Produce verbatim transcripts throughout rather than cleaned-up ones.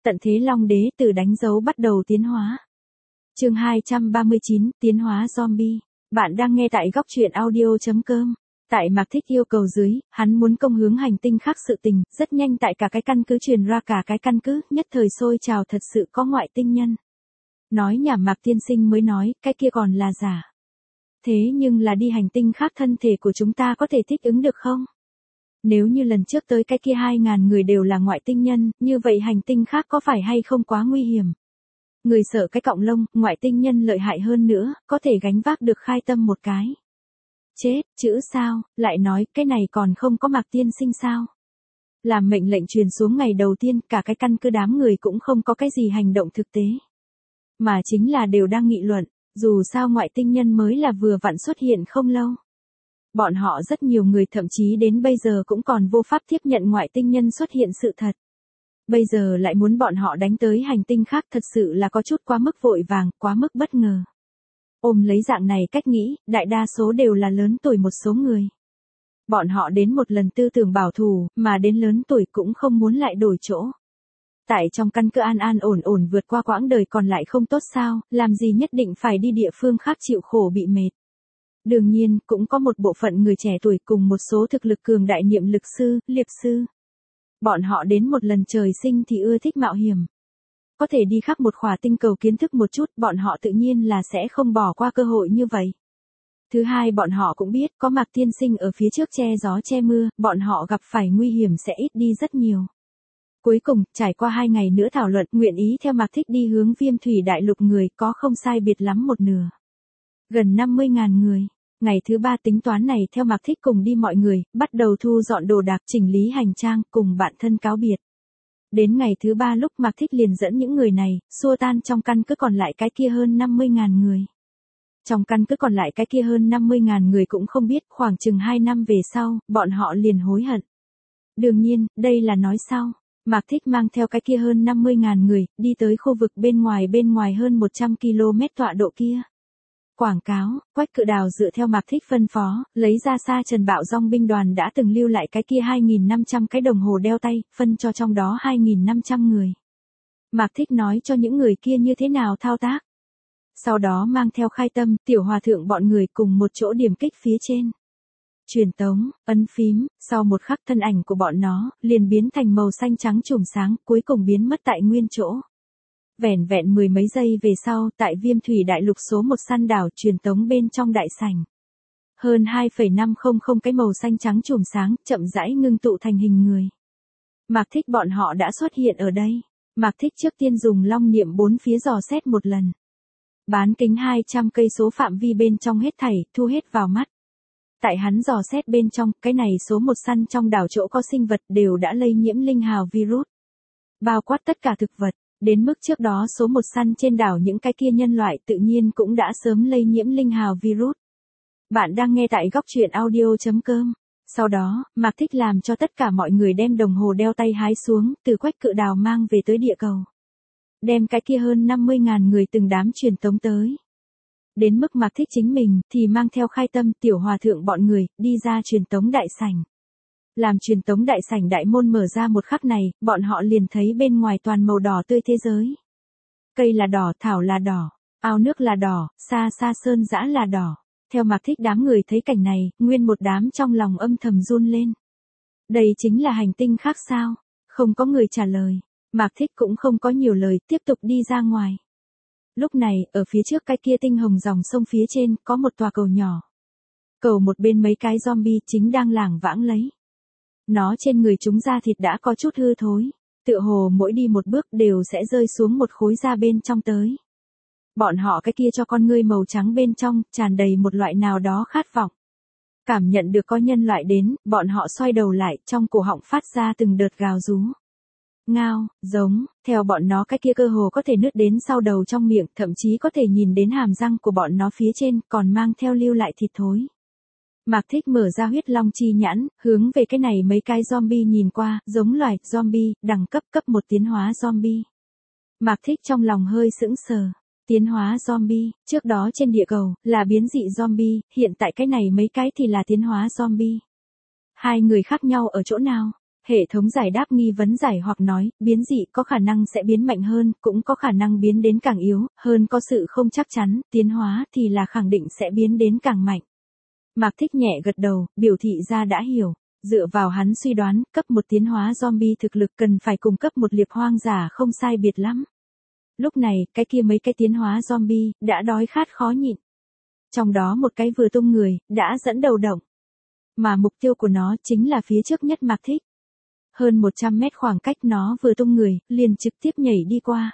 Tận thế Long Đế từ đánh dấu bắt đầu tiến hóa. Chương hai trăm ba mươi chín, tiến hóa zombie. Bạn đang nghe tại góc truyện audio chấm com. Tại Mạc Thích yêu cầu dưới, hắn muốn công hướng hành tinh khác sự tình, rất nhanh tại cả cái căn cứ truyền ra cả cái căn cứ, nhất thời sôi trào thật sự có ngoại tinh nhân. Nói nhảm Mạc tiên sinh mới nói, cái kia còn là giả. Thế nhưng là đi hành tinh khác thân thể của chúng ta có thể thích ứng được không? Nếu như lần trước tới cái kia hai ngàn người đều là ngoại tinh nhân, như vậy hành tinh khác có phải hay không quá nguy hiểm? Người sợ cái cọng lông, ngoại tinh nhân lợi hại hơn nữa, có thể gánh vác được khai tâm một cái. Chết, chữ sao, lại nói, cái này còn không có Mạc tiên sinh sao? Làm mệnh lệnh truyền xuống ngày đầu tiên, cả cái căn cứ đám người cũng không có cái gì hành động thực tế. Mà chính là đều đang nghị luận, dù sao ngoại tinh nhân mới là vừa vặn xuất hiện không lâu. Bọn họ rất nhiều người thậm chí đến bây giờ cũng còn vô pháp tiếp nhận ngoại tinh nhân xuất hiện sự thật. Bây giờ lại muốn bọn họ đánh tới hành tinh khác thật sự là có chút quá mức vội vàng, quá mức bất ngờ. Ôm lấy dạng này cách nghĩ, đại đa số đều là lớn tuổi một số người. Bọn họ đến một lần tư tưởng bảo thủ, mà đến lớn tuổi cũng không muốn lại đổi chỗ. Tại trong căn cứ an an ổn ổn vượt qua quãng đời còn lại không tốt sao, làm gì nhất định phải đi địa phương khác chịu khổ bị mệt. Đương nhiên, cũng có một bộ phận người trẻ tuổi cùng một số thực lực cường đại niệm lực sư, liệp sư. Bọn họ đến một lần trời sinh thì ưa thích mạo hiểm. Có thể đi khắp một khỏa tinh cầu kiến thức một chút, bọn họ tự nhiên là sẽ không bỏ qua cơ hội như vậy. Thứ hai, bọn họ cũng biết, có Mạc tiên sinh ở phía trước che gió che mưa, bọn họ gặp phải nguy hiểm sẽ ít đi rất nhiều. Cuối cùng, trải qua hai ngày nữa thảo luận, nguyện ý theo Mạc Thích đi hướng Viêm Thủy Đại Lục người có không sai biệt lắm một nửa. Gần năm mươi nghìn người. Ngày thứ ba tính toán này theo Mạc Thích cùng đi mọi người, bắt đầu thu dọn đồ đạc chỉnh lý hành trang cùng bạn thân cáo biệt. Đến ngày thứ ba lúc Mạc Thích liền dẫn những người này, xua tan trong căn cứ còn lại cái kia hơn năm mươi nghìn người. Trong căn cứ còn lại cái kia hơn năm mươi nghìn người cũng không biết khoảng chừng hai năm về sau, bọn họ liền hối hận. Đương nhiên, đây là nói sau. Mạc Thích mang theo cái kia hơn năm mươi nghìn người, đi tới khu vực bên ngoài bên ngoài hơn một trăm ki lô mét tọa độ kia. Quảng cáo, Quách Cự Đào dựa theo Mạc Thích phân phó, lấy ra Sa Trần Bạo Dong binh đoàn đã từng lưu lại cái kia hai nghìn năm trăm cái đồng hồ đeo tay, phân cho trong đó hai nghìn năm trăm người. Mạc Thích nói cho những người kia như thế nào thao tác. Sau đó mang theo Khai Tâm, Tiểu Hòa Thượng bọn người cùng một chỗ điểm kích phía trên. Truyền tống, ấn phím, sau một khắc thân ảnh của bọn nó, liền biến thành màu xanh trắng chùm sáng, cuối cùng biến mất tại nguyên chỗ. Vẻn vẹn mười mấy giây về sau, tại Viêm Thủy Đại Lục số một săn đảo truyền tống bên trong đại sảnh. Hơn hai phẩy năm không cái màu xanh trắng chùm sáng, chậm rãi ngưng tụ thành hình người. Mạc Thích bọn họ đã xuất hiện ở đây. Mạc Thích trước tiên dùng long niệm bốn phía dò xét một lần. Bán kính hai trăm cây số phạm vi bên trong hết thảy, thu hết vào mắt. Tại hắn dò xét bên trong, cái này số một săn trong đảo chỗ có sinh vật đều đã lây nhiễm linh hào virus. Bao quát tất cả thực vật, đến mức trước đó số một săn trên đảo những cái kia nhân loại tự nhiên cũng đã sớm lây nhiễm linh hào virus. Bạn đang nghe tại góc truyện audio chấm com. Sau đó, Mạc Thích làm cho tất cả mọi người đem đồng hồ đeo tay hái xuống, từ Quách Cự Đào mang về tới địa cầu. Đem cái kia hơn năm mươi nghìn người từng đám truyền tống tới. Đến mức Mạc Thích chính mình, thì mang theo Khai Tâm, Tiểu Hòa Thượng bọn người, đi ra truyền tống đại sảnh. Làm truyền tống đại sảnh đại môn mở ra một khắc này, bọn họ liền thấy bên ngoài toàn màu đỏ tươi thế giới. Cây là đỏ, thảo là đỏ, ao nước là đỏ, xa xa sơn dã là đỏ. Theo Mạc Thích đám người thấy cảnh này, nguyên một đám trong lòng âm thầm run lên. Đây chính là hành tinh khác sao? Không có người trả lời. Mạc Thích cũng không có nhiều lời, tiếp tục đi ra ngoài. Lúc này, ở phía trước cái kia tinh hồng dòng sông phía trên, có một tòa cầu nhỏ. Cầu một bên mấy cái zombie chính đang lảng vãng lấy. Nó trên người chúng da thịt đã có chút hư thối. Tựa hồ mỗi đi một bước đều sẽ rơi xuống một khối da bên trong tới. Bọn họ cái kia cho con ngươi màu trắng bên trong, tràn đầy một loại nào đó khát vọng. Cảm nhận được có nhân loại đến, bọn họ xoay đầu lại, trong cổ họng phát ra từng đợt gào rú. Ngao, giống, theo bọn nó cái kia cơ hồ có thể nứt đến sau đầu trong miệng, thậm chí có thể nhìn đến hàm răng của bọn nó phía trên, còn mang theo lưu lại thịt thối. Mạc Thích mở ra huyết long chi nhãn, hướng về cái này mấy cái zombie nhìn qua, giống loài zombie, đẳng cấp cấp một tiến hóa zombie. Mạc Thích trong lòng hơi sững sờ. Tiến hóa zombie, trước đó trên địa cầu, là biến dị zombie, hiện tại cái này mấy cái thì là tiến hóa zombie. Hai người khác nhau ở chỗ nào? Hệ thống giải đáp nghi vấn giải hoặc nói, biến dị có khả năng sẽ biến mạnh hơn, cũng có khả năng biến đến càng yếu, hơn có sự không chắc chắn, tiến hóa thì là khẳng định sẽ biến đến càng mạnh. Mạc Thích nhẹ gật đầu, biểu thị ra đã hiểu. Dựa vào hắn suy đoán, cấp một tiến hóa zombie thực lực cần phải cùng cấp một liệp hoang giả không sai biệt lắm. Lúc này, cái kia mấy cái tiến hóa zombie, đã đói khát khó nhịn. Trong đó một cái vừa tung người, đã dẫn đầu động. Mà mục tiêu của nó chính là phía trước nhất Mạc Thích. Hơn một trăm mét khoảng cách nó vừa tung người, liền trực tiếp nhảy đi qua.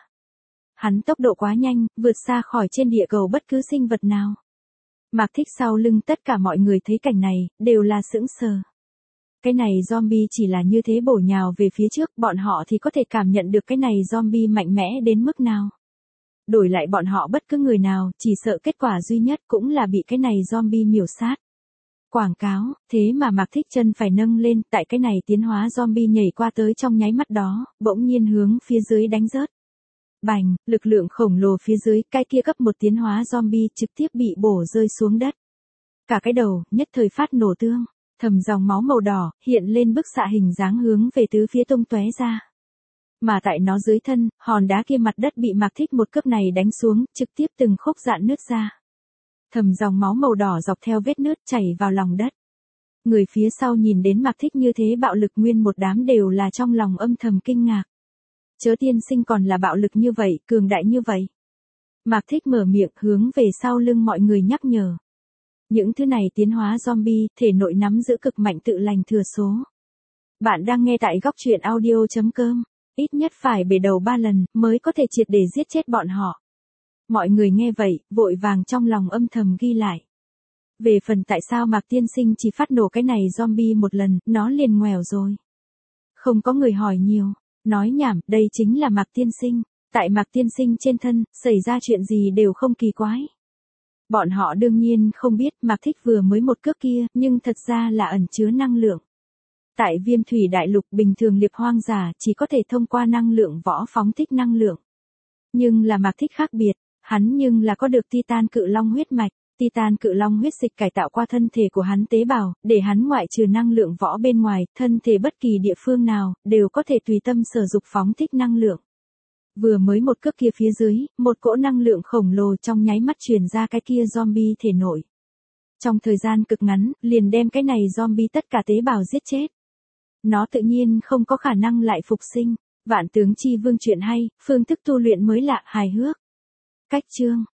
Hắn tốc độ quá nhanh, vượt xa khỏi trên địa cầu bất cứ sinh vật nào. Mạc Thích sau lưng tất cả mọi người thấy cảnh này, đều là sững sờ. Cái này zombie chỉ là như thế bổ nhào về phía trước, bọn họ thì có thể cảm nhận được cái này zombie mạnh mẽ đến mức nào. Đổi lại bọn họ bất cứ người nào, chỉ sợ kết quả duy nhất cũng là bị cái này zombie miểu sát. Quảng cáo, thế mà Mạc Thích chân phải nâng lên, tại cái này tiến hóa zombie nhảy qua tới trong nháy mắt đó, bỗng nhiên hướng phía dưới đánh rớt. Bành, lực lượng khổng lồ phía dưới, cái kia cấp một tiến hóa zombie trực tiếp bị bổ rơi xuống đất. Cả cái đầu, nhất thời phát nổ tương, thầm dòng máu màu đỏ, hiện lên bức xạ hình dáng hướng về tứ phía tung tóe ra. Mà tại nó dưới thân, hòn đá kia mặt đất bị Mạc Thích một cước này đánh xuống, trực tiếp từng khúc rạn nứt ra. Thầm dòng máu màu đỏ dọc theo vết nứt chảy vào lòng đất. Người phía sau nhìn đến Mạc Thích như thế bạo lực, nguyên một đám đều là trong lòng âm thầm kinh ngạc. Chớ tiên sinh còn là bạo lực như vậy, cường đại như vậy. Mạc Thích mở miệng hướng về sau lưng mọi người nhắc nhở. Những thứ này tiến hóa zombie, thể nội nắm giữ cực mạnh tự lành thừa số. Bạn đang nghe tại góc truyện audio chấm com. Ít nhất phải bể đầu ba lần, mới có thể triệt để giết chết bọn họ. Mọi người nghe vậy, vội vàng trong lòng âm thầm ghi lại. Về phần tại sao Mạc tiên sinh chỉ phát nổ cái này zombie một lần, nó liền ngoèo rồi. Không có người hỏi nhiều. Nói nhảm, đây chính là Mạc tiên sinh. Tại Mạc tiên sinh trên thân, xảy ra chuyện gì đều không kỳ quái. Bọn họ đương nhiên không biết Mạc Thích vừa mới một cước kia, nhưng thật ra là ẩn chứa năng lượng. Tại Viêm Thủy Đại Lục bình thường liệp hoang giả chỉ có thể thông qua năng lượng võ phóng thích năng lượng. Nhưng là Mạc Thích khác biệt, hắn nhưng là có được Titan Cự Long huyết mạch. Titan Cự Long huyết dịch cải tạo qua thân thể của hắn tế bào, để hắn ngoại trừ năng lượng võ bên ngoài, thân thể bất kỳ địa phương nào, đều có thể tùy tâm sở dục phóng thích năng lượng. Vừa mới một cước kia phía dưới, một cỗ năng lượng khổng lồ trong nháy mắt truyền ra cái kia zombie thể nội. Trong thời gian cực ngắn, liền đem cái này zombie tất cả tế bào giết chết. Nó tự nhiên không có khả năng lại phục sinh. Vạn Tướng Chi Vương truyện hay, phương thức tu luyện mới lạ hài hước. Cách chương